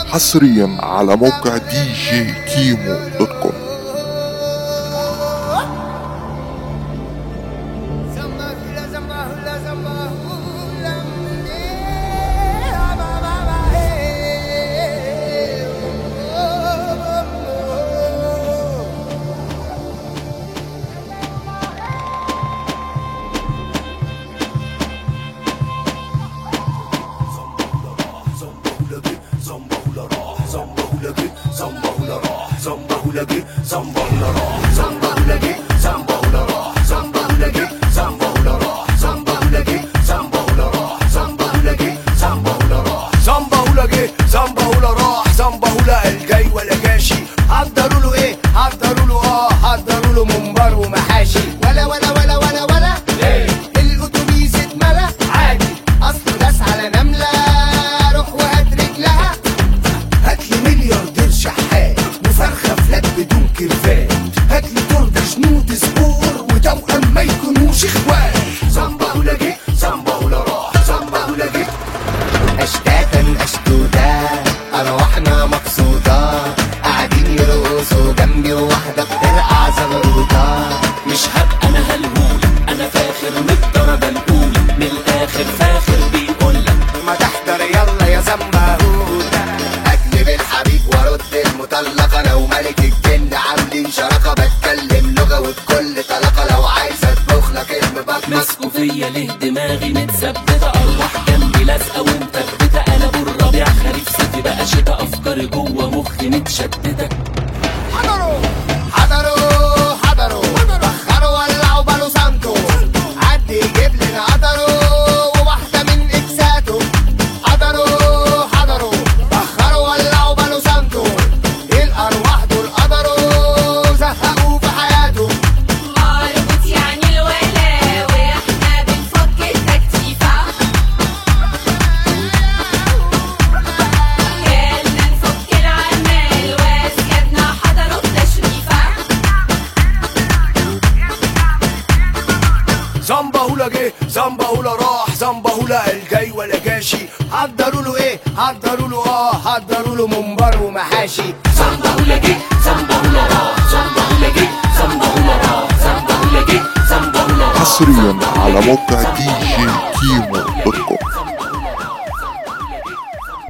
حصريا على موقع دي جي كيمو دوت كوم. الجاي ولا جاشي، حضروا له ايه؟ حضروا له حضروا له منبر ومحاشي. ولا ولا ولا ولا ولا ايه؟ الاتوبيس اتملى عادي، اصله داس على نمله. روح وهات رجلها، هاتلي ملياردير شحات وفرخه فلات بدون كرفات، هاتلي تورته شنود سبور وتوأم ما يكونوش اخوات. زنبه ولا جه، زنبه ولا راح، زنبه ولا جه. اشتاتا اشتوتا اروحنا مقصوده، قاعدين يرقصوا جنبي وواحده بترقع زغروطه. مش هبقى انا هلهول، انا فاخر من الدرجه الاولى، من الاخر فاخر بيقولك ما تحضر يلا يا زنبهوته، اكذب الحبيب وارد المطلقه. انا وملك الجن عاملين شراكه، بتكلم لغه وبكل طلاقه. لو عايزه اطبخ لك المبطبخ. مسكوا فيا ليه دماغي متثبته، ارواح جنبي لازقه ومثبته. انا بالربيع خريف صيفي بقى شتا، افكاري جوه مخي متشتته. حضروا حضروا حضروا، بخروا ولعوا بالو سانتو، عدي يجيب لنا قدروا وواحده من اكساتو. حضروا حضروا، بخروا ولعوا بالو سانتو، الارواح دول قدروا زهقوا في حياته. اربط يعني الولا واحنا بنفك التكتيفه، جالنا نفك العمال واسيادنا حضروا التشريفه. زنبهوله جه، زنبهوله راح، زنبهوله الجاي ولا جاشي. حضروا له ايه؟ حضروا له حضروا له منبر ومحاشي. زنبهوله جه، زنبهوله راح، زنبهوله جه، زنبهوله راح، زنبهوله جه، زنبهوله راح. حصريا على موقع دي جي كيمو دوت كوم.